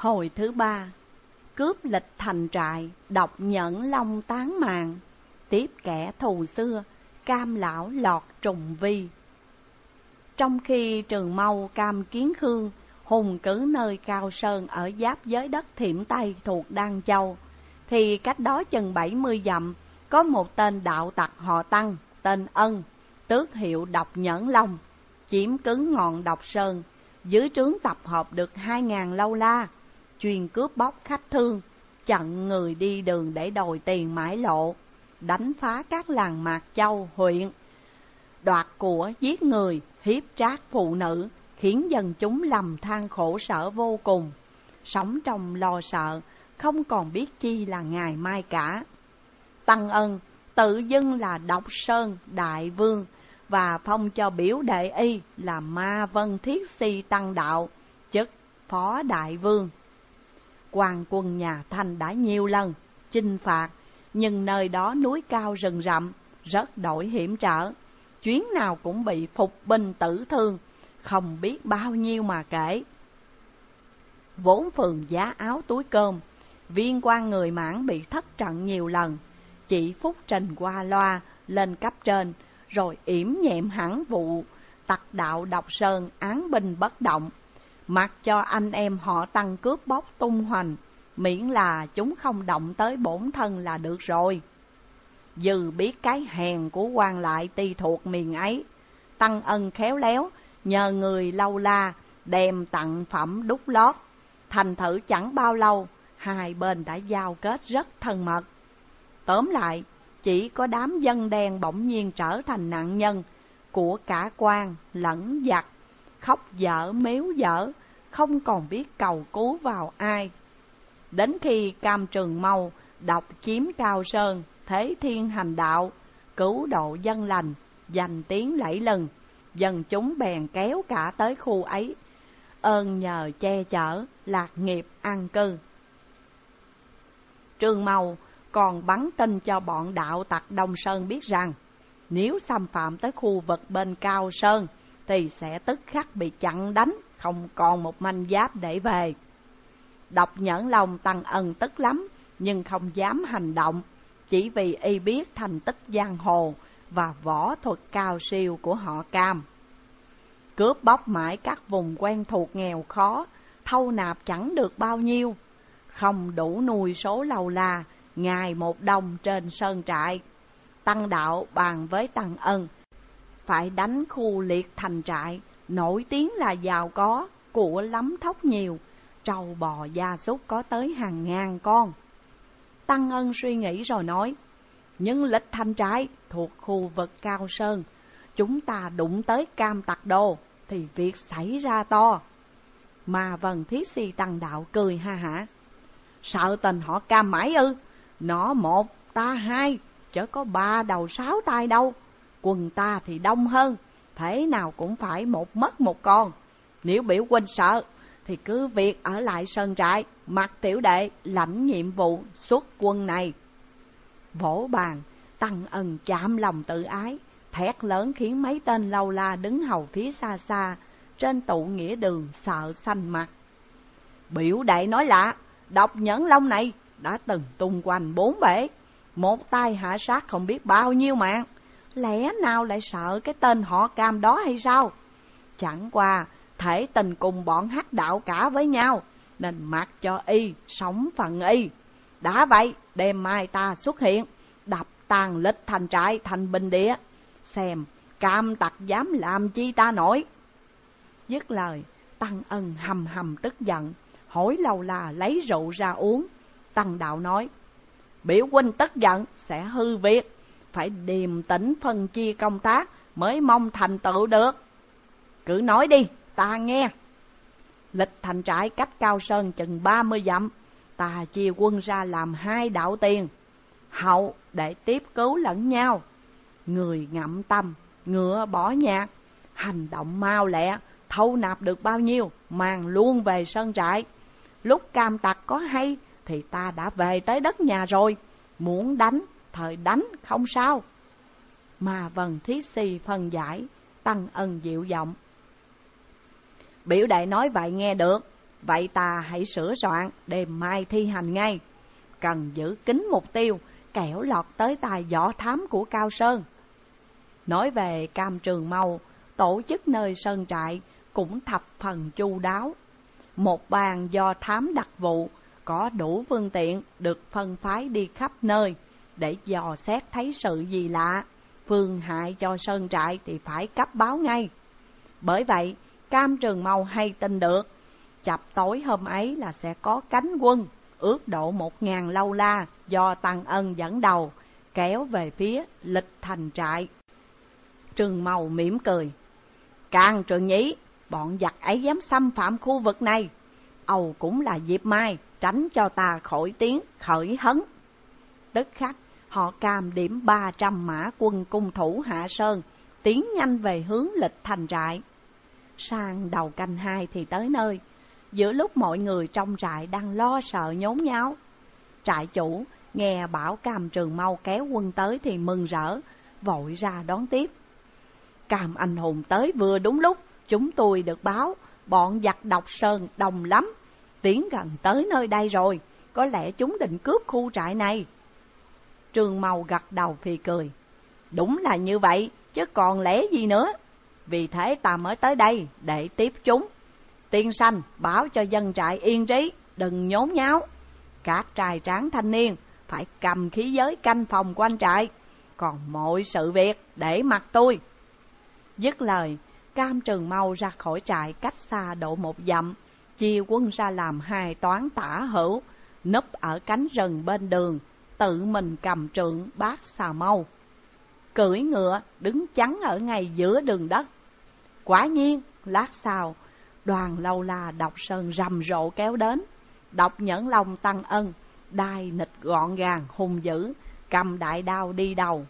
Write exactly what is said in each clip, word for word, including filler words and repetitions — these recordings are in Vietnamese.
Hồi thứ ba, cướp lịch thành trại, độc nhẫn long tán màng, tiếp kẻ thù xưa, cam lão lọt trùng vi. Trong khi Trường Mâu cam Kiến Khương hùng cứ nơi cao sơn ở giáp giới đất Thiểm Tây thuộc Đan Châu, thì cách đó chừng bảy mươi dặm có một tên đạo tặc họ Tăng tên Ân, tước hiệu Độc Nhẫn Long, chiếm cứ ngọn Độc Sơn. Dưới trướng tập hợp được hai ngàn lâu la, chuyên cướp bóc khách thương, chặn người đi đường để đòi tiền mãi lộ, đánh phá các làng Mạc Châu huyện, đoạt của, giết người, hiếp trác phụ nữ, khiến dân chúng lầm than khổ sở vô cùng, sống trong lo sợ, không còn biết chi là ngày mai cả. Tăng Ân tự xưng là Độc Sơn Đại Vương và phong cho biểu đệ y là Ma Vân Thiết Si Tăng Đạo, chức Phó Đại Vương. Quan quân nhà Thanh đã nhiều lần chinh phạt, nhưng nơi đó núi cao rừng rậm, rất đổi hiểm trở, chuyến nào cũng bị phục binh tử thương, không biết bao nhiêu mà kể. Vốn phường giá áo túi cơm, viên quan người Mãn bị thất trận nhiều lần, chỉ phúc trình qua loa lên cấp trên, rồi yểm nhẹm hẳn vụ tặc đạo Độc Sơn án binh bất động, mặc cho anh em họ Tăng cướp bóc tung hoành, miễn là chúng không động tới bổn thân là được rồi. Dừ biết cái hèn của quan lại ti thuộc miền ấy, Tăng Ân khéo léo nhờ người lâu la đem tặng phẩm đúc lót, thành thử chẳng bao lâu hai bên đã giao kết rất thân mật. Tóm lại, chỉ có đám dân đen bỗng nhiên trở thành nạn nhân của cả quan lẫn giặc, khóc dở méo dở, không còn biết cầu cứu vào ai. Đến khi Cam Trường Mâu độc chiếm Cao Sơn, thế thiên hành đạo, cứu độ dân lành, danh tiếng lẫy lừng, dân chúng bèn kéo cả tới khu ấy, ơn nhờ che chở, lạc nghiệp an cư. Trường Mâu còn bắn tin cho bọn đạo tặc Đông Sơn biết rằng, nếu xâm phạm tới khu vực bên Cao Sơn thì sẽ tức khắc bị chặn đánh, không còn một manh giáp để về. Độc Nhẫn Long Tăng Ân tức lắm, nhưng không dám hành động, chỉ vì y biết thành tích giang hồ và võ thuật cao siêu của họ Cam. Cướp bóc mãi các vùng quen thuộc nghèo khó, thâu nạp chẳng được bao nhiêu, không đủ nuôi số lâu la ngày một đồng trên sơn trại. Tăng Đạo bàn với Tăng Ân phải đánh khu liệt thành trại, nổi tiếng là giàu có, của lắm thóc nhiều, trâu bò gia súc có tới hàng ngàn con. Tăng Ân suy nghĩ rồi nói, nhưng lịch thành trại thuộc khu vực Cao Sơn, chúng ta đụng tới Cam tặc đồ thì việc xảy ra to. Mà Vân Thiết Si Tăng Đạo cười ha hả, sợ tình họ Cam mãi ư? Nó một, ta hai, chớ có ba đầu sáu tay đâu. Quần ta thì đông hơn, thế nào cũng phải một mất một con. Nếu biểu huynh sợ thì cứ việc ở lại sơn trại, mặc tiểu đệ lãnh nhiệm vụ xuất quân này. Vỗ bàn, Tăng Ân chạm lòng tự ái, thét lớn khiến mấy tên lâu la đứng hầu phía xa xa trên tụ nghĩa đường sợ xanh mặt. Biểu đệ nói lạ, Độc Nhẫn Long này đã từng tung quanh bốn bể, một tay hạ sát không biết bao nhiêu mạng, lẽ nào lại sợ cái tên họ Cam đó hay sao? Chẳng qua thể tình cùng bọn hắc đạo cả với nhau, nên mặc cho y sống phần y. Đã vậy, đêm mai ta xuất hiện, đập tàn lịch thành trại thành bình địa, xem Cam tặc dám làm chi ta nổi. Dứt lời, Tăng Ân hầm hầm tức giận, hỏi lâu la lấy rượu ra uống. Tăng Đạo nói, biểu huynh tức giận sẽ hư việc, phải điềm tĩnh phân chia công tác mới mong thành tựu được. Cứ nói đi, ta nghe. Lịch thành trại cách Cao Sơn chừng ba mươi dặm, ta chia quân ra làm hai đạo tiền, hậu để tiếp cứu lẫn nhau. Người ngậm tâm, ngựa bỏ nhạc, hành động mau lẹ, thâu nạp được bao nhiêu mang luôn về sơn trại. Lúc Cam tặc có hay thì ta đã về tới đất nhà rồi, muốn đánh thời đánh không sao. Mà Vân Thiết Si phân giải, Tăng Ân dịu giọng, biểu đệ nói vậy nghe được, Vậy ta hãy sửa soạn, đêm mai thi hành ngay. Cần giữ kín mục tiêu, kẻo lọt tới tài võ thám của Cao Sơn. Nói về Cam Trường Mâu, tổ chức nơi sơn trại cũng thập phần chu đáo. Một bàn do thám đặc vụ, có đủ phương tiện được phân phái đi khắp nơi để dò xét thấy sự gì lạ, phương hại cho sơn trại thì phải cấp báo ngay. Bởi vậy, Cam Trường Mâu hay tin được, chập tối hôm ấy là sẽ có cánh quân ước độ một ngàn lâu la do Tăng Ân dẫn đầu kéo về phía Lịch Thành trại. Trường Mâu mỉm cười: Càng Trường Nhĩ, bọn giặc ấy dám xâm phạm khu vực này, ầu cũng là dịp mai tránh cho ta khỏi tiếng khởi hấn. Tức khắc họ Cam điểm ba trăm mã quân cung thủ Hạ Sơn, tiến nhanh về hướng Lịch Thành trại. Sang đầu canh hai thì tới nơi, giữa lúc mọi người trong trại đang lo sợ nhốn nháo. Trại chủ nghe bảo Cam Trường Mâu kéo quân tới thì mừng rỡ, vội ra đón tiếp. Cam anh hùng tới vừa đúng lúc, chúng tôi được báo bọn giặc Độc Sơn đông lắm, tiến gần tới nơi đây rồi, có lẽ chúng định cướp khu trại này. Trường Mâu gật đầu phì cười: Đúng là như vậy, chứ còn lẽ gì nữa. Vì thế ta mới tới đây để tiếp chúng. Tiên sanh báo cho dân trại yên trí, đừng nhốn nháo. Các trai tráng thanh niên phải cầm khí giới canh phòng quanh trại, còn mọi sự việc để mặc tôi. Dứt lời, Cam Trường Mâu ra khỏi trại cách xa độ một dặm, chia quân ra làm hai toán tả hữu, núp ở cánh rừng bên đường, tự mình cầm trượng bát xà mâu, cưỡi ngựa đứng chắn ở ngay giữa đường đất. Quả nhiên, lát sau, đoàn lâu la Độc Sơn rầm rộ kéo đến. Độc Nhẫn Long Tăng Ân, đai nịch gọn gàng hung dữ, cầm đại đao đi đầu.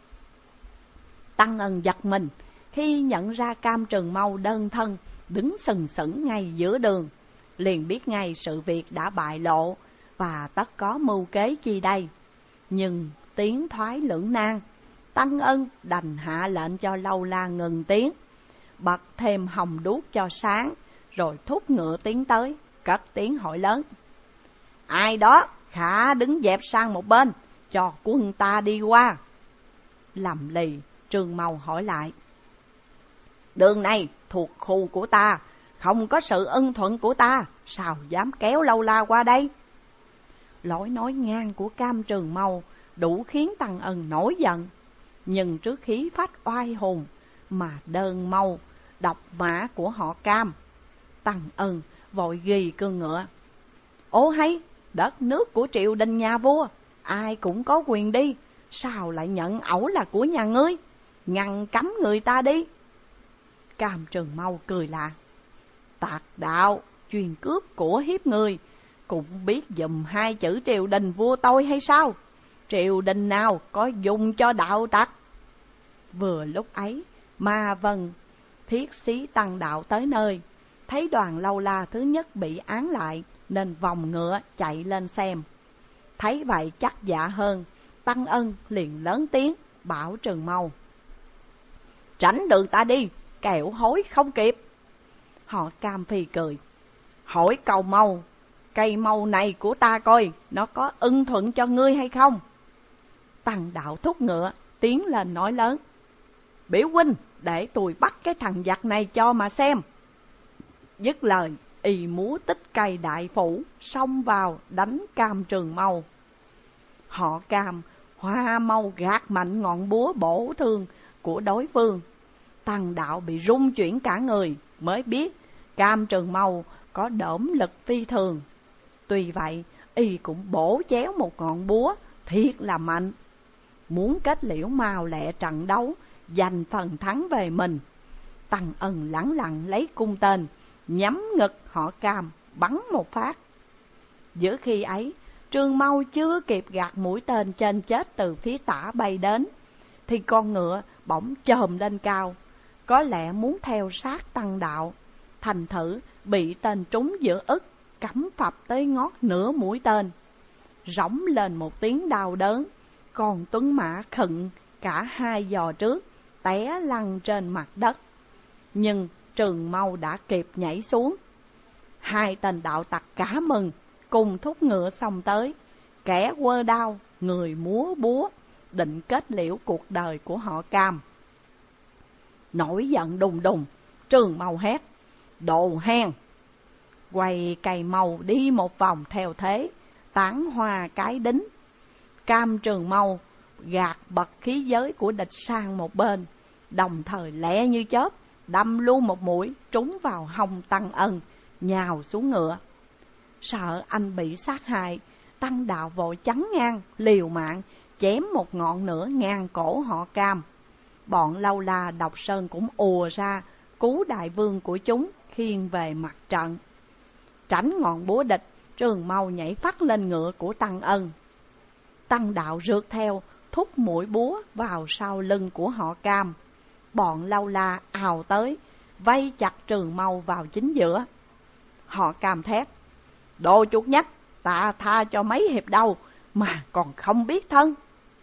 Tăng Ân giật mình khi nhận ra Cam Trường Mâu đơn thân đứng sừng sững ngay giữa đường, liền biết ngay sự việc đã bại lộ và tất có mưu kế chi đây. Nhưng tiến thoái lưỡng nan, Tăng Ân đành hạ lệnh cho lâu la ngừng tiếng, bật thêm hồng đuốc cho sáng, rồi thúc ngựa tiến tới, cất tiếng hỏi lớn: Ai đó khả đứng dẹp sang một bên, cho quân ta đi qua. Lầm lì, Trường Mâu hỏi lại: Đường này thuộc khu của ta, không có sự ưng thuận của ta, sao dám kéo lâu la qua đây? Lối nói ngang của Cam Trường Mâu đủ khiến Tăng Ân nổi giận, nhưng trước khí phách oai hùng mà đơn mâu độc mã của họ Cam, Tăng Ân vội ghi cương ngựa: Ố hay, đất nước của triều đình nhà vua, ai cũng có quyền đi, sao lại nhận ẩu là của nhà ngươi? Ngăn cấm người ta đi. Cam Trường Mâu cười lạ: Tạc đạo chuyên cướp của hiếp người, cũng biết dùm hai chữ triều đình vua tôi hay sao? Triều đình nào có dùng cho đạo tặc? Vừa lúc ấy, Ma Vân thiết xí Tăng Đạo tới nơi, thấy đoàn lâu la thứ nhất bị án lại, nên vòng ngựa chạy lên xem. Thấy vậy chắc dạ hơn, Tăng Ân liền lớn tiếng bảo Trường Mâu: Tránh đường ta đi, kẻo hối không kịp. Họ Cam phì cười: Hỏi cầu mâu, cây mâu này của ta coi, nó có ưng thuận cho ngươi hay không? Tăng Đạo thúc ngựa tiến lên nói lớn: Biểu huynh, để tôi bắt cái thằng giặc này cho mà xem. Dứt lời, y múa tích cây đại phủ, xông vào đánh Cam Trường Mâu. Họ Cam hoa mâu gạt mạnh ngọn búa bổ thương của đối phương. Tăng Đạo bị rung chuyển cả người, mới biết Cam Trường Mâu có đổm lực phi thường. Tuy vậy, y cũng bổ chéo một ngọn búa thiệt là mạnh, muốn kết liễu mau lẹ trận đấu, giành phần thắng về mình. Tăng Ân lẳng lặng lấy cung tên, nhắm ngực họ Cam bắn một phát. Giữa khi ấy, Trường Mâu chưa kịp gạt mũi tên trên chết từ phía tả bay đến, thì con ngựa bỗng chồm lên cao, có lẽ muốn theo sát Tăng Đạo. Thành thử bị tên trúng giữa ức, cắm phập tới ngót nửa mũi tên. Rống lên một tiếng đau đớn, còn tuấn mã khựng cả hai giò trước, té lăn trên mặt đất. Nhưng Trường Mâu đã kịp nhảy xuống. Hai tên đạo tặc cả mừng, cùng thúc ngựa xông tới. Kẻ quơ đao, người múa búa, định kết liễu cuộc đời của họ Cam. Nổi giận đùng đùng, Trường Mâu hét: đồ hèn! Quay cây màu đi một vòng theo thế tán hoa cái đính. Cam Trường Mâu gạt bật khí giới của địch sang một bên, đồng thời lẹ như chớp đâm luôn một mũi trúng vào hông Tăng Ân, nhào xuống ngựa. Sợ anh bị sát hại, Tăng Đạo vội chắn ngang, liều mạng chém một ngọn nửa ngang cổ họ Cam. Bọn Lâu La Độc Sơn cũng ùa ra cứu đại vương của chúng khiêng về mặt trận. Tránh ngọn búa địch, Trường Mâu nhảy phắt lên ngựa của Tăng Ân. Tăng Đạo rượt theo, thúc mũi búa vào sau lưng của họ Cam. Bọn Lâu La ào tới, vây chặt Trường Mâu vào chính giữa. Họ Cam thét: đồ chuột nhắt, ta tha cho mấy hiệp đầu mà còn không biết thân.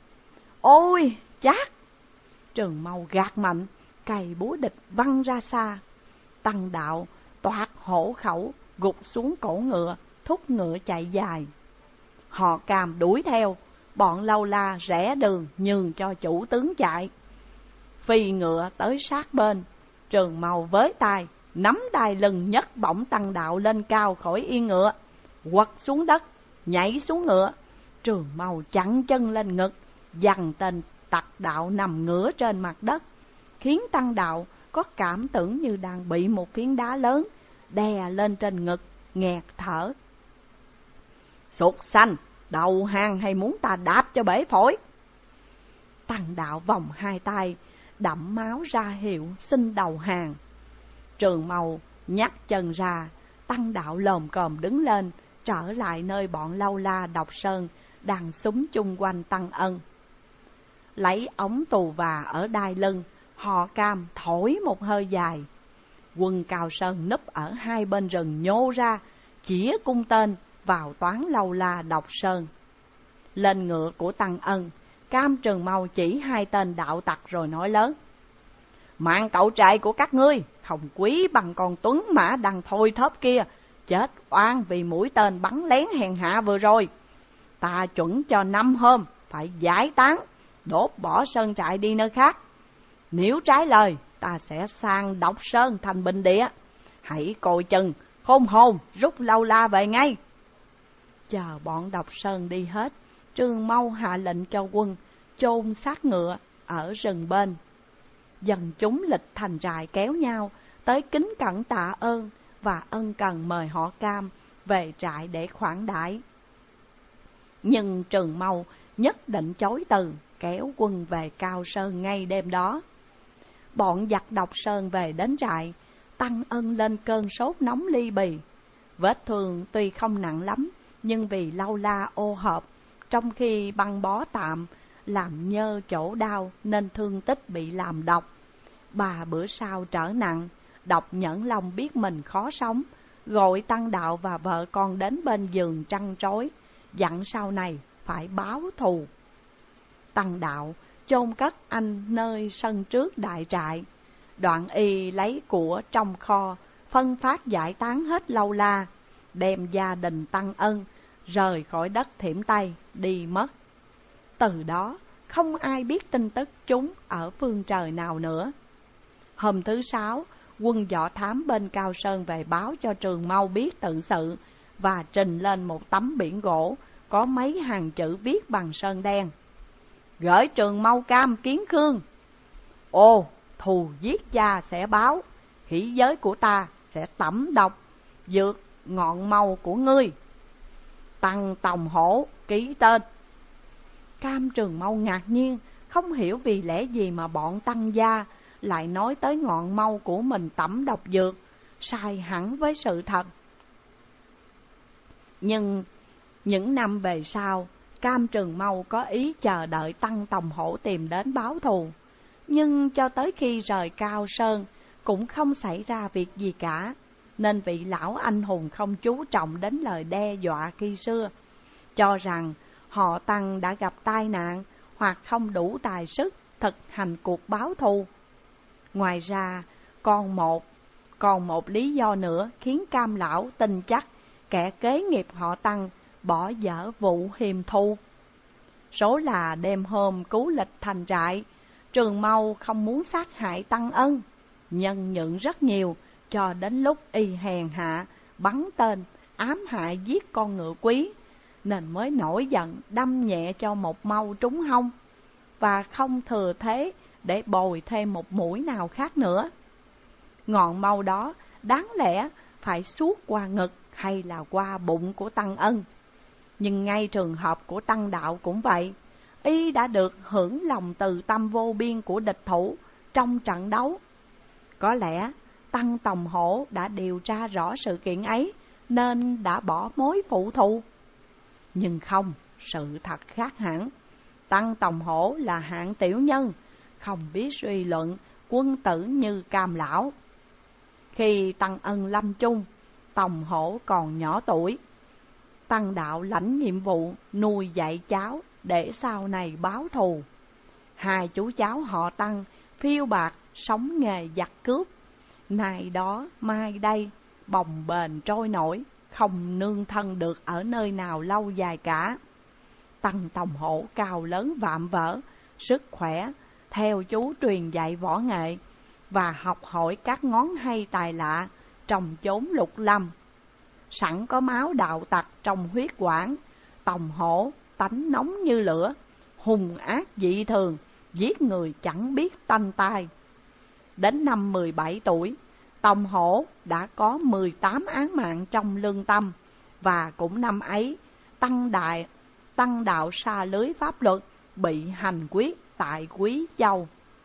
Ôi chát! Trường Mâu gạt mạnh, cày búa địch văng ra xa. Tăng Đạo toạc hổ khẩu, gục xuống cổ ngựa, thúc ngựa chạy dài. Họ Cam đuổi theo, bọn Lâu La rẽ đường nhường cho chủ tướng chạy. Phi ngựa tới sát bên, Trường Mâu với tay nắm đai lưng nhấc bổng Tăng Đạo lên cao khỏi yên ngựa, quật xuống đất, nhảy xuống ngựa. Trường Mâu chặn chân lên ngực, giằng tên tặc đạo nằm ngửa trên mặt đất, khiến Tăng Đạo có cảm tưởng như đang bị một phiến đá lớn đè lên trên ngực, nghẹt thở. Súc sanh, đầu hàng hay muốn ta đạp cho bể phổi? Tăng Đạo vòng hai tay, đẫm máu ra hiệu xin đầu hàng. Trường Mâu nhắc chân ra, Tăng Đạo lồm cồm đứng lên, trở lại nơi bọn Lâu La Độc Sơn đang súng chung quanh Tăng Ân. Lấy ống tù và ở đai lưng, họ Cam thổi một hơi dài. Quân Cao Sơn núp ở hai bên rừng nhô ra, chĩa cung tên vào toán Lâu La Độc Sơn. Lên ngựa của Tăng Ân, Cam Trường Mâu chỉ hai tên đạo tặc rồi nói lớn: mạng cậu trai của các ngươi không quý bằng con tuấn mã đang thôi thóp kia, chết oan vì mũi tên bắn lén hèn hạ vừa rồi. Ta chuẩn cho năm hôm phải giải tán, đốt bỏ sơn trại đi nơi khác. Nếu trái lời, ta sẽ sang Độc Sơn thành bình địa. Hãy coi chừng, khôn hồn rút Lâu La về ngay. Chờ bọn Độc Sơn đi hết, Trường Mâu hạ lệnh cho quân chôn xác ngựa ở rừng bên. Dân chúng lịch thành trại kéo nhau tới kính cẩn tạ ơn và ân cần mời họ Cam về trại để khoản đãi. Nhưng Trường Mâu nhất định chối từ, kéo quân về Cao Sơn ngay đêm đó. Bọn giặc Độc Sơn về đến trại, Tăng Ân lên cơn sốt nóng ly bì. Vết thương tuy không nặng lắm, nhưng vì Lâu La ô hợp, trong khi băng bó tạm làm nhơ chỗ đau nên thương tích bị làm độc. Bà bữa sau trở nặng, Độc Nhẫn Long biết mình khó sống, gọi Tăng Đạo và vợ con đến bên giường trăn trối, dặn sau này phải báo thù. Tăng Đạo chôn cất anh nơi sân trước đại trại. Đoạn y lấy của trong kho, phân phát giải tán hết Lâu La, đem gia đình Tăng Ân rời khỏi đất Thiểm Tây đi mất. Từ đó không ai biết tin tức chúng ở phương trời nào nữa. Hôm thứ sáu, quân Võ Thám bên Cao Sơn về báo cho Trường Mâu biết tự sự và trình lên một tấm biển gỗ có mấy hàng chữ viết bằng sơn đen: gửi Trường Mâu Cam kiến Khương. Ồ, thù giết cha sẽ báo, khí giới của ta sẽ tẩm độc dược ngọn mâu của ngươi. Tăng Tòng Hổ ký tên. Cam Trường Mâu ngạc nhiên, không hiểu vì lẽ gì mà bọn Tăng gia lại nói tới ngọn mâu của mình tẩm độc dược, sai hẳn với sự thật. Nhưng những năm về sau, Cam Trường Mâu có ý chờ đợi Tăng Tòng Hổ tìm đến báo thù. Nhưng cho tới khi rời Cao Sơn cũng không xảy ra việc gì cả, nên vị lão anh hùng không chú trọng đến lời đe dọa khi xưa, cho rằng họ Tăng đã gặp tai nạn hoặc không đủ tài sức thực hành cuộc báo thù. Ngoài ra, còn một Còn một lý do nữa khiến Cam lão tin chắc kẻ kế nghiệp họ Tăng bỏ dở vụ hiềm thu. Số là đêm hôm cứu lịch thành trại, Trường Mâu không muốn sát hại Tăng Ân, nhân nhượng rất nhiều, cho đến lúc y hèn hạ, bắn tên, ám hại giết con ngựa quý, nên mới nổi giận đâm nhẹ cho một mâu trúng hông, và không thừa thế để bồi thêm một mũi nào khác nữa. Ngọn mâu đó đáng lẽ phải suốt qua ngực hay là qua bụng của Tăng Ân. Nhưng ngay trường hợp của Tăng Đạo cũng vậy, y đã được hưởng lòng từ tâm vô biên của địch thủ trong trận đấu. Có lẽ Tăng Tòng Hổ đã điều tra rõ sự kiện ấy nên đã bỏ mối phụ thù. Nhưng không, sự thật khác hẳn. Tăng Tòng Hổ là hạng tiểu nhân, không biết suy luận quân tử như Cam lão. Khi Tăng Ân lâm chung, Tòng Hổ còn nhỏ tuổi. Tăng Đạo lãnh nhiệm vụ nuôi dạy cháu để sau này báo thù. Hai chú cháu họ Tăng phiêu bạt sống nghề giặc cướp, nay đó mai đây, bồng bềnh trôi nổi, không nương thân được ở nơi nào lâu dài cả. Tăng Tòng Hổ cao lớn vạm vỡ, sức khỏe, theo chú truyền dạy võ nghệ và học hỏi các ngón hay tài lạ trong chốn lục lâm. Sẵn có máu đạo tặc trong huyết quản, Tòng Hổ tánh nóng như lửa, hung ác dị thường, giết người chẳng biết tanh tai. Đến năm mười bảy tuổi, Tòng Hổ đã có mười tám án mạng trong lương tâm, và cũng năm ấy, Tăng Đại Tăng Đạo sa lưới pháp luật bị hành quyết tại Quý Châu.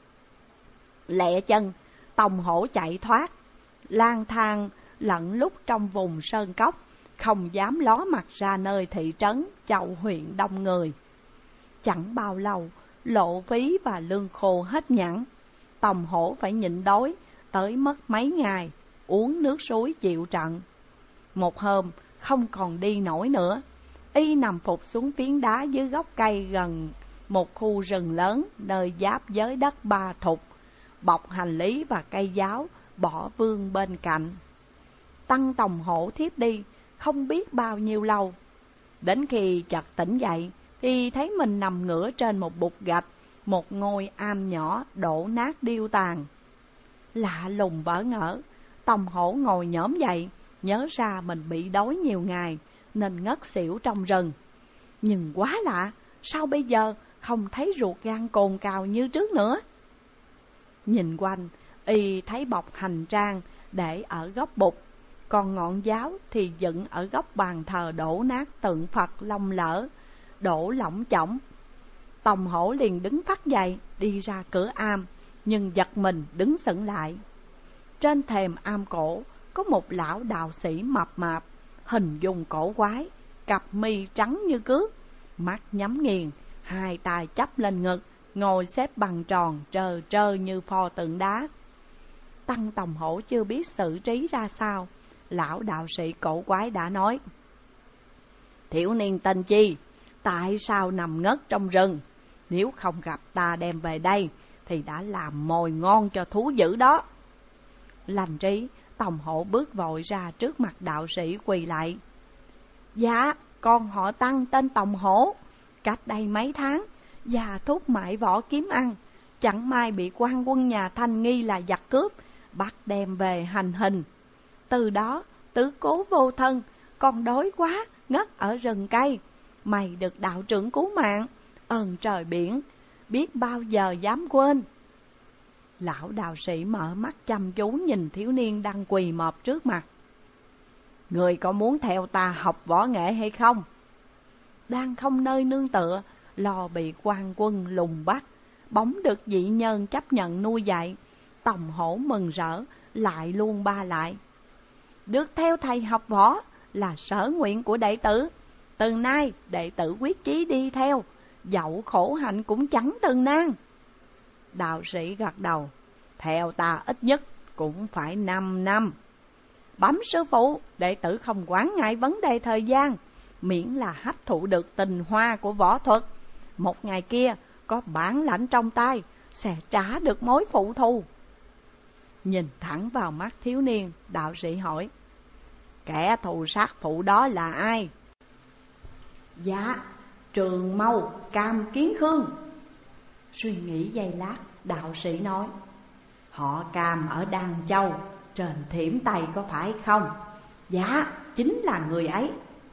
Lẹ chân, Tòng Hổ chạy thoát, lang thang lẫn lúc trong vùng sơn cốc, không dám ló mặt ra nơi thị trấn Châu huyện đông người. Chẳng bao lâu, lộ phí và lương khô hết nhẵn, Tòng Hổ phải nhịn đói tới mất mấy ngày, uống nước suối chịu trận. Một hôm không còn đi nổi nữa, y nằm phục xuống phiến đá dưới gốc cây gần một khu rừng lớn nơi giáp với đất Ba Thục, bọc hành lý và cây giáo bỏ vương bên cạnh. Tăng Tòng Hổ thiếp đi không biết bao nhiêu lâu. Đến khi chợt tỉnh dậy thì thấy mình nằm ngửa trên một bục gạch, một ngôi am nhỏ đổ nát điêu tàn. Lạ lùng bỡ ngỡ, Tòng Hổ ngồi nhổm dậy, nhớ ra mình bị đói nhiều ngày nên ngất xỉu trong rừng. Nhưng quá lạ, sao bây giờ không thấy ruột gan cồn cào như trước nữa? Nhìn quanh, y thấy bọc hành trang để ở góc bục, còn ngọn giáo thì dựng ở góc bàn thờ đổ nát tượng Phật lông lỡ, đổ lỏng chỏng. Tòng Hổ liền đứng phắt dậy đi ra cửa am, nhưng giật mình đứng sững lại. Trên thềm am cổ có một lão đạo sĩ mập mạp, hình dung cổ quái, cặp mi trắng như cước, mắt nhắm nghiền, hai tay chắp lên ngực, ngồi xếp bằng tròn trơ trơ như pho tượng đá. Tăng Tòng Hổ chưa biết xử trí ra sao, lão đạo sĩ cổ quái đã nói: "Thiếu niên tên chi? Tại sao nằm ngất trong rừng? Nếu không gặp ta đem về đây thì đã làm mồi ngon cho thú dữ đó." Lành trí, Tòng Hổ bước vội ra trước mặt đạo sĩ quỳ lại: "Dạ, con họ Tăng tên Tòng Hổ. Cách đây mấy tháng, già thúc mại võ kiếm ăn, chẳng may bị quan quân nhà Thanh nghi là giặc cướp, bắt đem về hành hình. Từ đó, tứ cố vô thân, con đói quá, ngất ở rừng cây. Mày được đạo trưởng cứu mạng, ơn trời biển, biết bao giờ dám quên." Lão đạo sĩ mở mắt chăm chú nhìn thiếu niên đang quỳ mọp trước mặt. "Người có muốn theo ta học võ nghệ hay không?" Đang không nơi nương tựa, lo bị quan quân lùng bắt, bỗng được dị nhân chấp nhận nuôi dạy, Tòng Hổ mừng rỡ, lại luôn ba lại: "Được theo thầy học võ là sở nguyện của đệ tử. Từ nay đệ tử quyết chí đi theo, dẫu khổ hạnh cũng chẳng từng nan." Đạo sĩ gật đầu: "Theo ta ít nhất cũng phải năm năm. Bẩm sư phụ, đệ tử không quản ngại vấn đề thời gian, miễn là hấp thụ được tình hoa của võ thuật. Một ngày kia có bản lãnh trong tay, sẽ trả được mối phụ thù." Nhìn thẳng vào mắt thiếu niên, đạo sĩ hỏi: kẻ thù sát phụ đó là ai? Dạ, Trường Mâu Cam Kiến Khương. Suy nghĩ giây lát, đạo sĩ nói: họ Cam ở Đan Châu, trên Thiểm Tây có phải không? Dạ, chính là người ấy.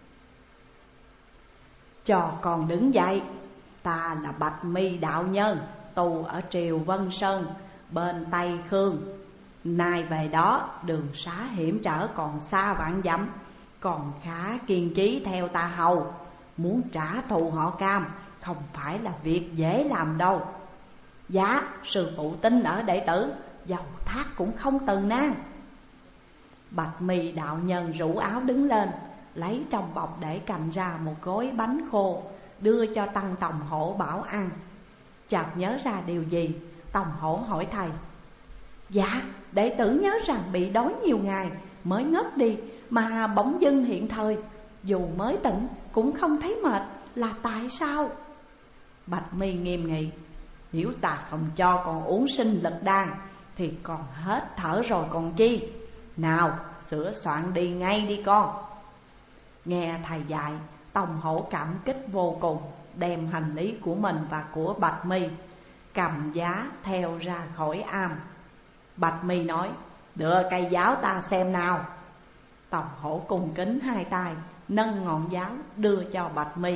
Cho con đứng dậy. Ta là Bạch Mi đạo nhân, tù ở Triều Vân Sơn bên Tây Khương. Nay về đó, đường xá hiểm trở còn xa vạn dặm, còn khá kiên trí theo ta hầu. Muốn trả thù họ Cam không phải là việc dễ làm đâu. Dạ, sư phụ tin ở đệ tử, dầu thác cũng không từ nan. Bạch Mi đạo nhân rủ áo đứng lên, lấy trong bọc để cành ra một gói bánh khô, đưa cho Tăng Tòng Hổ bảo ăn. Chợt nhớ ra điều gì, Tòng Hổ hỏi thầy: dạ, đệ tử nhớ rằng bị đói nhiều ngày mới ngất đi, mà bỗng dưng hiện thời, dù mới tỉnh cũng không thấy mệt, là tại sao? Bạch Mi nghiêm nghị: nếu ta không cho con uống sinh lực đan thì còn hết thở rồi còn chi. Nào, sửa soạn đi ngay đi con. Nghe thầy dạy, Tòng Hổ cảm kích vô cùng, đem hành lý của mình và của Bạch Mi cầm giá theo ra khỏi am. Bạch Mi nói: đưa cây giáo ta xem nào. Tòng Hổ cung kính hai tay, nâng ngọn giáo đưa cho Bạch Mi.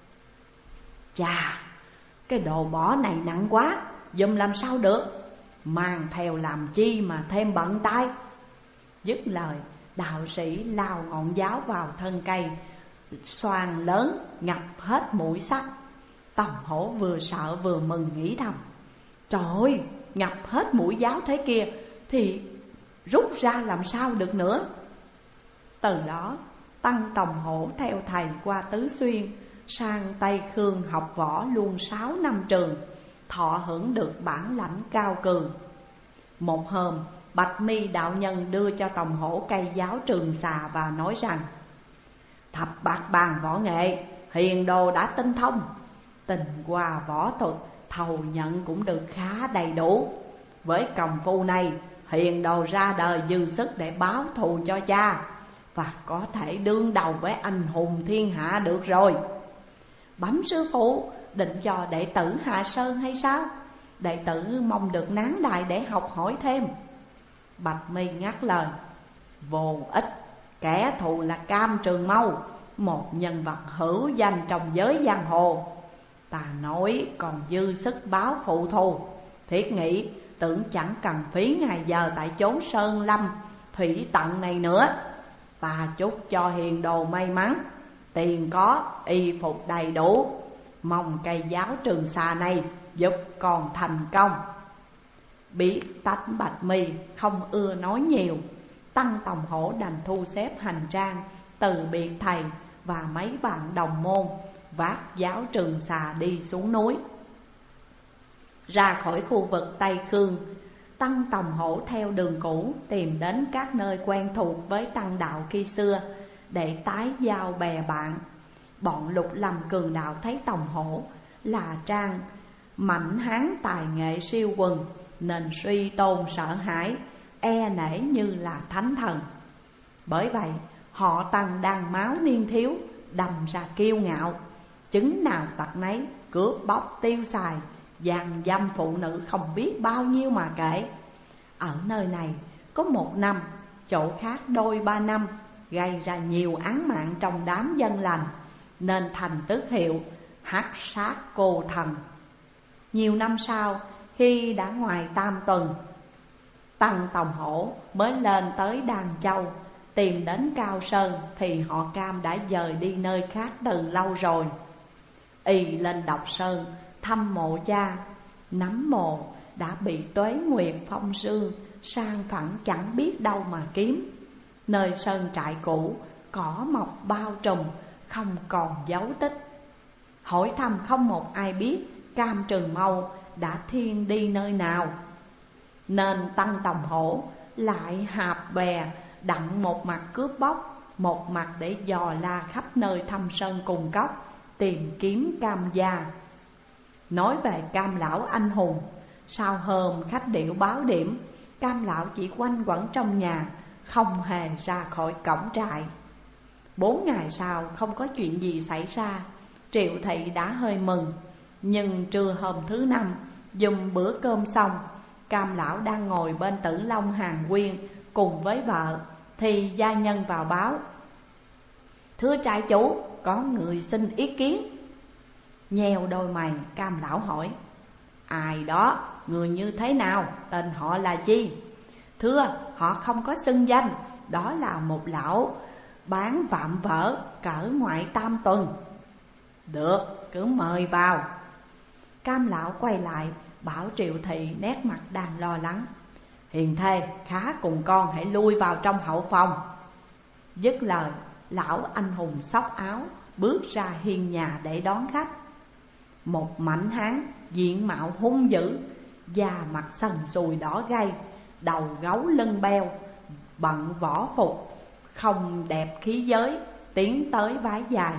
Chà, cái đồ bỏ này nặng quá, giùm làm sao được, mang theo làm chi mà thêm bận tay. Dứt lời, đạo sĩ lao ngọn giáo vào thân cây, xoàn lớn ngập hết mũi sắt. Tòng Hổ vừa sợ vừa mừng nghĩ thầm: trời ơi, ngập hết mũi giáo thế kia thì rút ra làm sao được nữa. Từ đó Tăng Tòng Hổ theo thầy qua Tứ Xuyên, sang Tây Khương học võ luôn sáu năm trường, thọ hưởng được bản lãnh cao cường. Một hôm, Bạch Mi đạo nhân đưa cho Tòng Hổ cây giáo Trường Xà và nói rằng: thập bát bàn võ nghệ, hiền đồ đã tinh thông, tình qua võ thuật thầu nhận cũng được khá đầy đủ. Với công phu này, hiền đồ ra đời dư sức để báo thù cho cha, và có thể đương đầu với anh hùng thiên hạ được rồi. Bẩm sư phụ, định cho đệ tử hạ sơn hay sao? Đệ tử mong được nán đại để học hỏi thêm. Bạch Mi ngắt lời: vô ích, kẻ thù là Cam Trường Mâu, một nhân vật hữu danh trong giới giang hồ. Ta nói còn dư sức báo phụ thù, thiết nghĩ tưởng chẳng cần phí ngày giờ tại chốn sơn lâm thủy tận này nữa. Ta chúc cho hiền đồ may mắn, tiền có, y phục đầy đủ, mong cây giáo Trường Xà này giúp còn thành công. Biết tánh Bạch Mi không ưa nói nhiều, Tăng Tòng Hổ đành thu xếp hành trang, từ biệt thầy và mấy bạn đồng môn, vác giáo Trường Xà đi xuống núi. Ra khỏi khu vực Tây Khương, Tăng Tòng Hổ theo đường cũ tìm đến các nơi quen thuộc với Tăng đạo khi xưa để tái giao bè bạn. Bọn Lục Lâm cường đạo thấy Tòng Hổ là trang mạnh hán tài nghệ siêu quần, nên suy tôn sợ hãi, e nể như là thánh thần. Bởi vậy họ Tăng đang máu niên thiếu, đầm ra kiêu ngạo, chứng nào tật nấy, cướp bóc tiêu xài, giàn dâm phụ nữ không biết bao nhiêu mà kể. Ở nơi này có một năm, chỗ khác đôi ba năm, gây ra nhiều án mạng trong đám dân lành, nên thành tước hiệu hắc sát cô thần. Nhiều năm sau, khi đã ngoài tam tuần, Tăng Tòng Hổ mới lên tới Đan Châu, tìm đến Cao Sơn thì họ Cam đã dời đi nơi khác từ lâu rồi. Y lên Độc Sơn thăm mộ cha, nắm mộ đã bị Tuế Nguyệt phong sương, sang phẳng chẳng biết đâu mà kiếm. Nơi sơn trại cũ, cỏ mọc bao trùm, không còn dấu tích. Hỏi thăm không một ai biết Cam Trường Mâu đã thiên đi nơi nào, nên Tăng Tòng Hổ lại hạp bè đặng một mặt cướp bóc, một mặt để dò la khắp nơi thăm sơn cùng cốc, tìm kiếm Cam gia. Nói về Cam lão anh hùng, sau hôm khách điệu báo điểm, Cam lão chỉ quanh quẩn trong nhà, không hề ra khỏi cổng trại. Bốn ngày sau không có chuyện gì xảy ra, Triệu Thị đã hơi mừng. Nhưng trưa hôm thứ năm, dùng bữa cơm xong, Cam lão đang ngồi bên Tử Long Hàn Quyên cùng với vợ, thì gia nhân vào báo: "Thưa trại chủ, có người xin ý kiến." Nheo đôi mày, Cam lão hỏi: "Ai đó, người như thế nào, tên họ là chi?" "Thưa, họ không có xưng danh, đó là một lão bán vạm vỡ cỡ ngoại tam tuần." "Được, cứ mời vào." Cam lão quay lại bảo Triệu Thị nét mặt đang lo lắng: "Hiền thê, khá cùng con hãy lui vào trong hậu phòng." Dứt lời, lão anh hùng xốc áo bước ra hiên nhà để đón khách. Một mảnh hán diện mạo hung dữ, da mặt sần sùi đỏ gay, đầu gấu lưng beo, bận võ phục, không đẹp khí giới, tiến tới vái dài: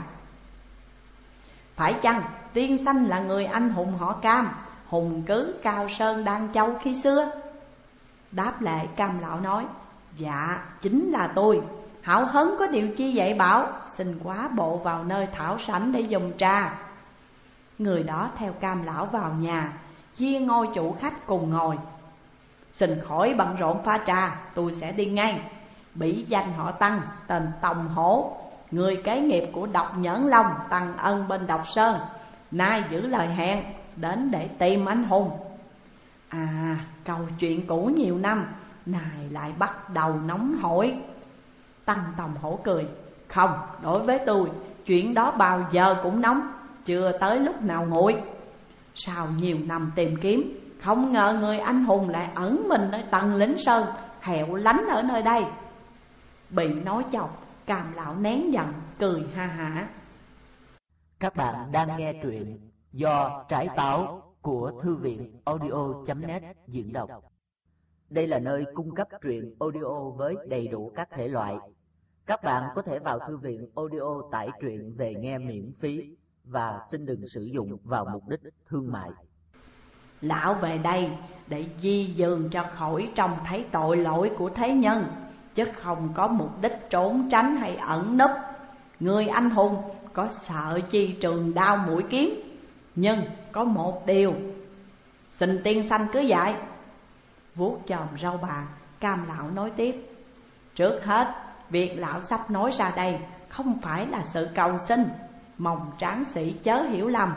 "Phải chăng tiên sanh là người anh hùng họ Cam, hùng cứ Cao Sơn Đan Châu khi xưa?" Đáp lệ, Cam lão nói: "Dạ, chính là tôi. Hảo hấn có điều chi dạy bảo, xin quá bộ vào nơi thảo sảnh để dùng trà." Người đó theo Cam lão vào nhà, chia ngôi chủ khách cùng ngồi. "Xin khỏi bận rộn pha trà, tôi sẽ đi ngay. Bỉ danh họ Tăng, tên Tòng Hổ, người kế nghiệp của Độc Nhẫn Long Tăng Ân bên Độc Sơn, nay giữ lời hẹn đến để tìm anh hùng." À, câu chuyện cũ nhiều năm, này lại bắt đầu nóng hổi. Tăng Tòng Hổ cười: "Không, đối với tôi, chuyện đó bao giờ cũng nóng, chưa tới lúc nào nguội. Sau nhiều năm tìm kiếm, không ngờ người anh hùng lại ẩn mình ở Tần Lĩnh Sơn, hẹo lánh ở nơi đây." Bị nói chọc, Cam lão nén giận, cười ha hả. Các bạn đang nghe truyện do Trái Táo của thư viện audio chấm net diễn đọc. Đây là nơi cung cấp truyện audio với đầy đủ các thể loại. Các bạn có thể vào thư viện audio tải truyện về nghe miễn phí và xin đừng sử dụng vào mục đích thương mại. Lão về đây để di dường cho khỏi trông thấy tội lỗi của thế nhân, chứ không có mục đích trốn tránh hay ẩn nấp. Người anh hùng có sợ chi trường đao mũi kiếm, nhưng có một điều, xin tiên sanh cứ dạy. Vuốt chòm râu bạc, Cam lão nói tiếp: "Trước hết, việc lão sắp nói ra đây không phải là sự cầu xin, mong tráng sĩ chớ hiểu lầm.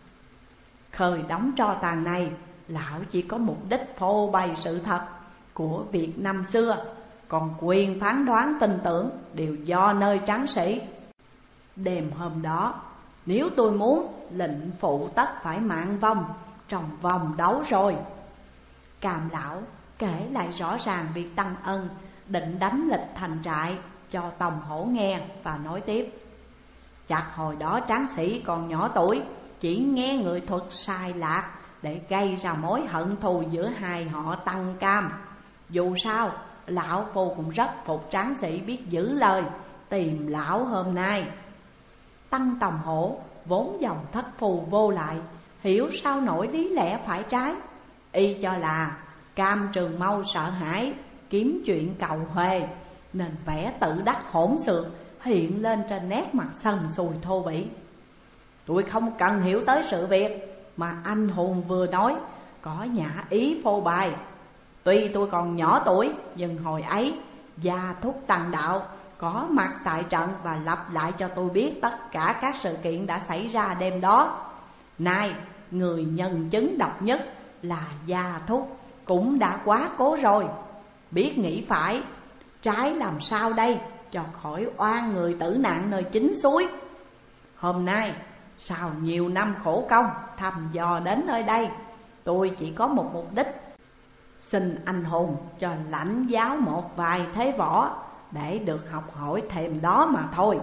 Khơi đóng tro tàn này, lão chỉ có mục đích phô bày sự thật của việc năm xưa, còn quyền phán đoán tin tưởng đều do nơi tráng sĩ. Đêm hôm đó, nếu tôi muốn, lệnh phụ tất phải mạng vong trong vòng đấu rồi." Cam lão kể lại rõ ràng việc Tăng Ân định đánh lịch thành trại cho Tòng Hổ nghe và nói tiếp: "Chắc hồi đó tráng sĩ còn nhỏ tuổi, chỉ nghe người thuật sai lạc để gây ra mối hận thù giữa hai họ Tăng Cam. Dù sao, lão phu cũng rất phục tráng sĩ biết giữ lời, tìm lão hôm nay." Tăng Tòng Hổ vốn dòng thất phù vô lại, hiểu sao nổi lý lẽ phải trái. Y cho là Cam Trường Mâu sợ hãi kiếm chuyện cầu huề, nên vẻ tự đắc hỗn xược hiện lên trên nét mặt sần sùi thô bỉ. "Tôi không cần hiểu tới sự việc mà anh hùng vừa nói, có nhã ý phô bày. Tuy tôi còn nhỏ tuổi, nhưng hồi ấy Gia Thúc Tăng Đạo có mặt tại trận và lặp lại cho tôi biết tất cả các sự kiện đã xảy ra đêm đó. Nay người nhân chứng độc nhất là Gia Thúc cũng đã quá cố rồi. Biết nghĩ phải, trái làm sao đây cho khỏi oan người tử nạn nơi chính suối. Hôm nay sau nhiều năm khổ công thăm dò đến nơi đây, tôi chỉ có một mục đích: xin anh hùng cho lãnh giáo một vài thế võ để được học hỏi thêm đó mà thôi."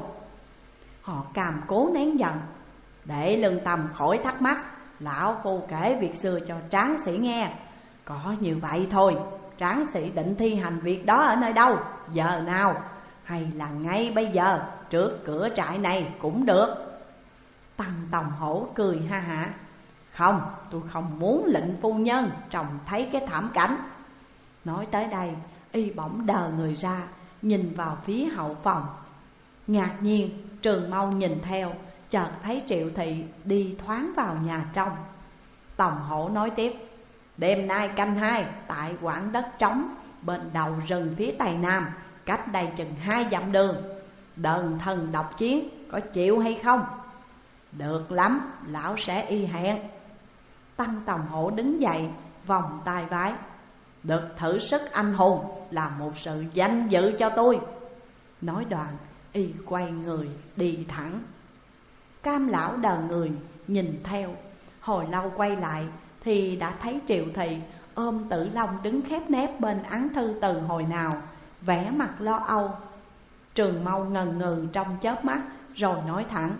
Họ Cam cố nén giận, để lương tâm khỏi thắc mắc, lão phu kể việc xưa cho tráng sĩ nghe. Có như vậy thôi. Tráng sĩ định thi hành việc đó ở nơi đâu, giờ nào, hay là ngay bây giờ trước cửa trại này cũng được? Tăng Tòng Hổ cười ha hả: "Không, tôi không muốn lệnh phu nhân trông thấy cái thảm cảnh." Nói tới đây, y bỗng đờ người ra, nhìn vào phía hậu phòng. Ngạc nhiên, Trường Mâu nhìn theo, chợt thấy Triệu Thị đi thoáng vào nhà trong. Tòng Hổ nói tiếp: đêm nay canh hai, tại quãng đất trống bên đầu rừng phía tây nam, cách đây chừng hai dặm đường. Đần thần độc chiến, có chịu hay không? Được lắm, lão sẽ y hẹn. Tăng Tòng Hổ đứng dậy, vòng tay vái: được thử sức anh hùng là một sự danh dự cho tôi. Nói đoạn, y quay người đi thẳng. Cam lão đờ người nhìn theo, hồi lâu quay lại thì đã thấy Triệu Thị ôm Tử Long đứng khép nép bên án thư từ hồi nào, vẻ mặt lo âu. Trường Mâu ngần ngừ trong chớp mắt rồi nói thẳng: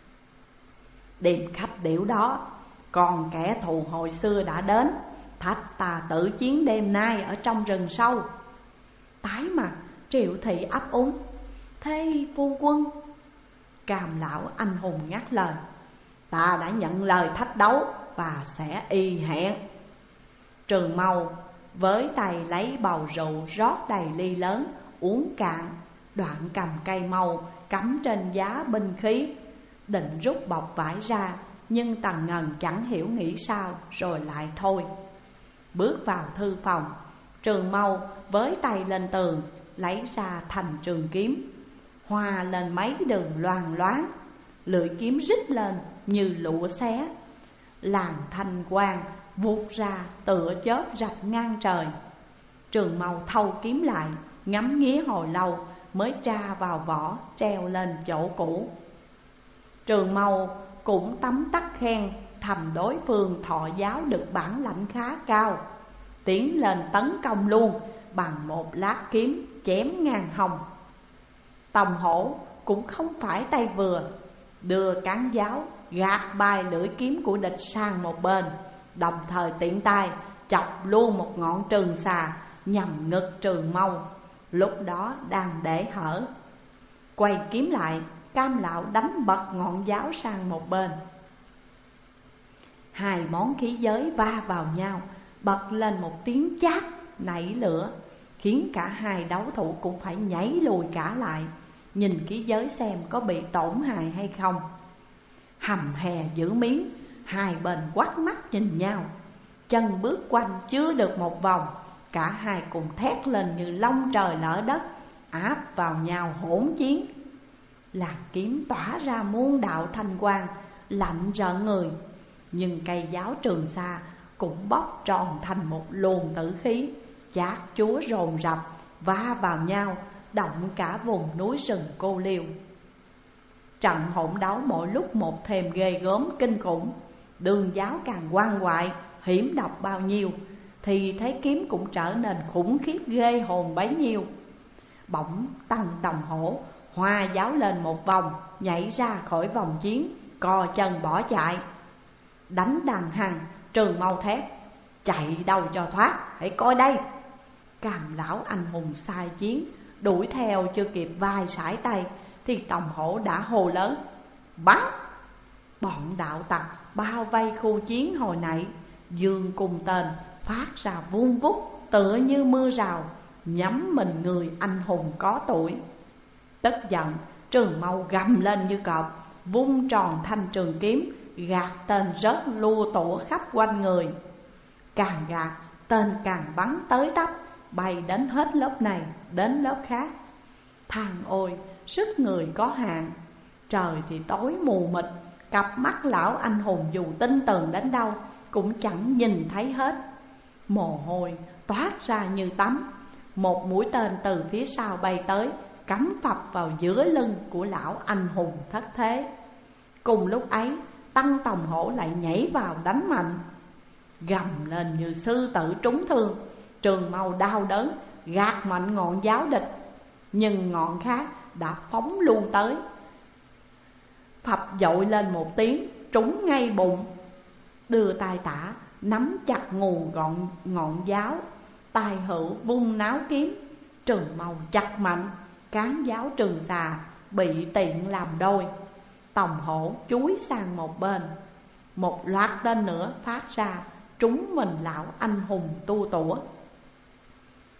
đêm khách điểu đó, còn kẻ thù hồi xưa đã đến, thách ta tử chiến đêm nay ở trong rừng sâu. Tái mặt, Triệu Thị ấp úng: thế phu quân? Cam lão anh hùng ngắt lời: ta đã nhận lời thách đấu và sẽ y hẹn. Trường Mâu với tay lấy bầu rượu rót đầy ly lớn uống cạn, đoạn cầm cây mâu cắm trên giá binh khí, định rút bọc vải ra, nhưng Tần Ngần chẳng hiểu nghĩ sao rồi lại thôi. Bước vào thư phòng, Trường Mâu với tay lên tường lấy ra thành trường kiếm, hòa lên mấy đường loang loáng, lưỡi kiếm rít lên như lụa xé, làn thanh quang vụt ra tựa chớp rạch ngang trời. Trường Mâu thâu kiếm lại, ngắm nghía hồi lâu mới tra vào vỏ treo lên chỗ cũ. Trường Mâu cũng tấm tắc khen thầm đối phương thọ giáo được bản lãnh khá cao, tiến lên tấn công luôn bằng một lát kiếm chém ngang hông. Tòng Hổ cũng không phải tay vừa, đưa cán giáo gạt bay lưỡi kiếm của địch sang một bên, đồng thời tiện tay chọc luôn một ngọn trường xà nhằm ngực Trường Mâu, lúc đó đang để hở. Quay kiếm lại, Cam lão đánh bật ngọn giáo sang một bên. Hai món khí giới va vào nhau, bật lên một tiếng chát nảy lửa, khiến cả hai đấu thủ cũng phải nhảy lùi cả lại, nhìn khí giới xem có bị tổn hại hay không. Hầm hè giữ miếng, hai bên quắt mắt nhìn nhau. Chân bước quanh chưa được một vòng, cả hai cùng thét lên như long trời lở đất, áp vào nhau hỗn chiến. Làn kiếm tỏa ra muôn đạo thanh quang, lạnh rợn người, nhưng cây giáo trường xa cũng bóc tròn thành một luồng tử khí, chát chúa rồn rập, va vào nhau, động cả vùng núi rừng cô liêu. Trận hỗn đấu mỗi lúc một thêm ghê gớm kinh khủng. Đường giáo càng quăng quại, hiểm độc bao nhiêu, thì thấy kiếm cũng trở nên khủng khiếp ghê hồn bấy nhiêu. Bỗng Tăng Tòng Hổ hòa giáo lên một vòng, nhảy ra khỏi vòng chiến, co chân bỏ chạy. Đánh đằng hằng, Trường Mâu thét: chạy đâu cho thoát, hãy coi đây. Cam lão anh hùng sai chiến, đuổi theo chưa kịp vài sải tay thì Tòng Hổ đã hô lớn: bắn! Bọn đạo tặc bao vây khu chiến hồi nãy, dương cùng tên phát ra vun vút tựa như mưa rào, nhắm mình người anh hùng có tuổi. Tức giận, Trường Mâu gầm lên như cọp, vung tròn thanh trường kiếm, gạt tên rớt lua tủa khắp quanh người. Càng gạt, tên càng bắn tới tấp, bay đến hết lớp này đến lớp khác. Thằng ôi, sức người có hạn, trời thì tối mù mịt, cặp mắt lão anh hùng dù tinh tường đến đâu cũng chẳng nhìn thấy hết. Mồ hôi toát ra như tắm. Một mũi tên từ phía sau bay tới, cắm phập vào giữa lưng của lão anh hùng thất thế. Cùng lúc ấy, Tăng Tòng Hổ lại nhảy vào đánh mạnh, gầm lên như sư tử trúng thương. Trường Mâu đau đớn gạt mạnh ngọn giáo địch, nhưng ngọn khác đã phóng luôn tới, phập dội lên một tiếng, trúng ngay bụng. Đưa tay tả nắm chặt nguồn gọn ngọn giáo, tay hữu vung náo kiếm. Trường Mâu chặt mạnh, cán giáo trường xà bị tiện làm đôi. Tòng Hổ chúi sang một bên, một loạt tên nữa phát ra trúng mình lão anh hùng tu tủa.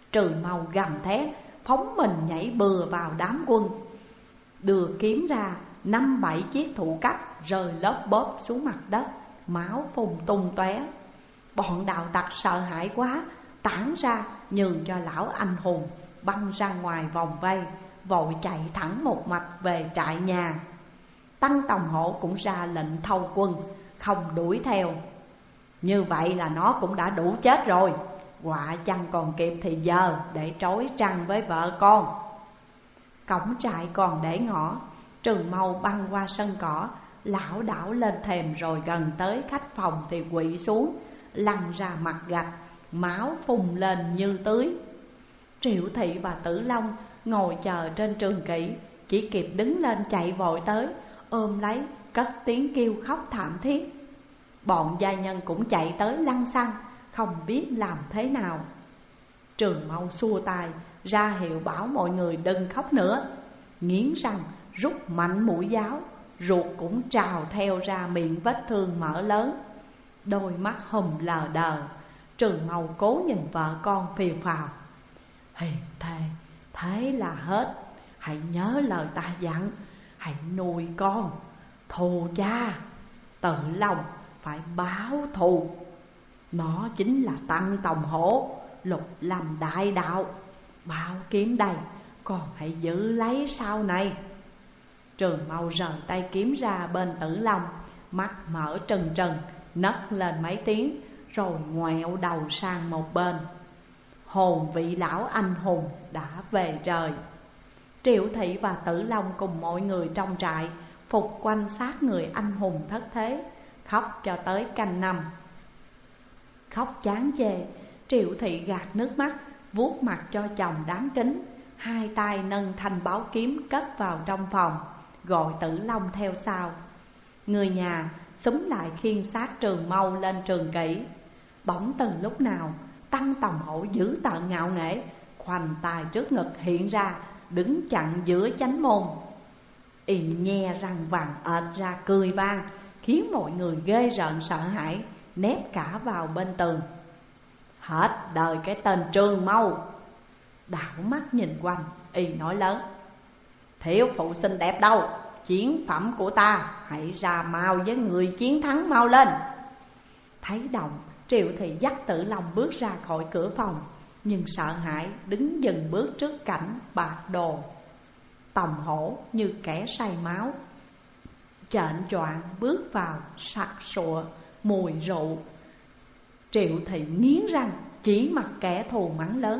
Trừ Mau gầm thét, phóng mình nhảy bừa vào đám quân, đưa kiếm ra, năm bảy chiếc thủ cấp rơi lốp bốp xuống mặt đất, máu phun tung tóe. Bọn đạo tặc sợ hãi quá, tản ra nhường cho lão anh hùng băng ra ngoài vòng vây, vội chạy thẳng một mạch về trại nhà. Tăng Tòng Hổ cũng ra lệnh thâu quân, không đuổi theo. Như vậy là nó cũng đã đủ chết rồi, họa chăng còn kịp thì giờ để trói trăng với vợ con. Cổng trại còn để ngõ, Trừ Mau băng qua sân cỏ, lão đảo lên thềm, rồi gần tới khách phòng thì quỵ xuống, lăn ra mặt gạch, máu phun lên như tưới. Triệu Thị và Tử Long ngồi chờ trên trường kỷ, chỉ kịp đứng lên chạy vội tới, ôm lấy, cất tiếng kêu khóc thảm thiết. Bọn gia nhân cũng chạy tới lăn xăng, không biết làm thế nào. Trường Mau xua tay ra hiệu bảo mọi người đừng khóc nữa, nghiến răng rút mạnh mũi giáo, ruột cũng trào theo ra miệng vết thương mở lớn. Đôi mắt hùm lờ đờ, Trường Mau cố nhìn vợ con phiêu phào. Hiền thề, thế là hết. Hãy nhớ lời ta dặn, hãy nuôi con, thù cha, Tự Long phải báo thù. Nó chính là Tăng Tòng Hổ, Lục Lâm đại đạo. Bảo kiếm đây, con hãy giữ lấy sau này. Trường Mau rời tay kiếm ra bên Tử Long, mắt mở trừng trừng, nấc lên mấy tiếng, rồi ngoẹo đầu sang một bên. Hồn vị lão anh hùng đã về trời. Triệu Thị và Tử Long cùng mọi người trong trại phục quanh sát người anh hùng thất thế, khóc cho tới canh năm. Khóc chán chê, Triệu Thị gạt nước mắt, vuốt mặt cho chồng đáng kính, hai tay nâng thanh báo kiếm cất vào trong phòng, gọi Tử Long theo sau. Người nhà xúm lại khiêng xác Trường Mau lên trường kỷ. Bỗng từ lúc nào Tăng Tòng Hổ dữ tợn ngạo nghễ, khoanh tay trước ngực hiện ra, đứng chặn giữa chánh môn. Y nhe răng vàng ệt ra cười vang, khiến mọi người ghê rợn sợ hãi, nép cả vào bên tường. Hết đời cái tên Trường Mau. Đảo mắt nhìn quanh, Y nói lớn: thiếu phụ xinh đẹp đâu, chiến phẩm của ta, hãy ra mau với người chiến thắng mau lên. Thấy động, Triệu Thị dắt Tử Long bước ra khỏi cửa phòng, nhưng sợ hãi đứng dừng bước trước cảnh bạc đồ. Tòng Hổ như kẻ say máu, chệnh choạng bước vào sặc sụa mùi rượu. Triệu Thị nghiến răng chỉ mặt kẻ thù mắng lớn: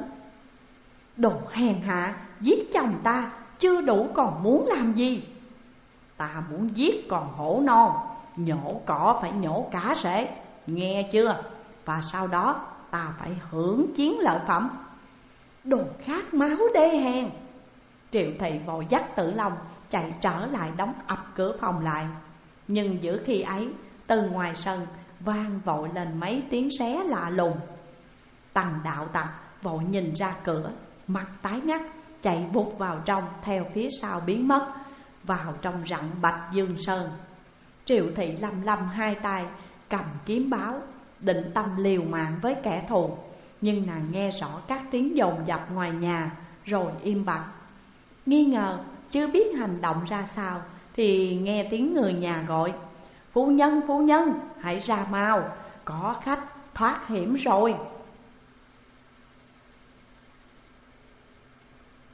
đồ hèn hạ, giết chồng ta chưa đủ còn muốn làm gì? Ta muốn giết còn hổ non, nhổ cỏ phải nhổ cả rễ, nghe chưa? Và sau đó ta phải hưởng chiến lợi phẩm. Đồ khát máu đê hèn. Triệu Thị vội dắt Tử Long chạy trở lại đóng ập cửa phòng lại. Nhưng giữa khi ấy, từ ngoài sân vang vội lên mấy tiếng xé lạ lùng. Tằng đạo tặc vội nhìn ra cửa, mặt tái ngắt, chạy vụt vào trong theo phía sau biến mất vào trong rặng Bạch Dương Sơn. Triệu Thị lăm lăm hai tay cầm kiếm báo, định tâm liều mạng với kẻ thù. Nhưng nàng nghe rõ các tiếng dồn dập ngoài nhà, rồi im bặt. Nghi ngờ chưa biết hành động ra sao, thì nghe tiếng người nhà gọi: phu nhân, phu nhân, hãy ra mau, có khách thoát hiểm rồi.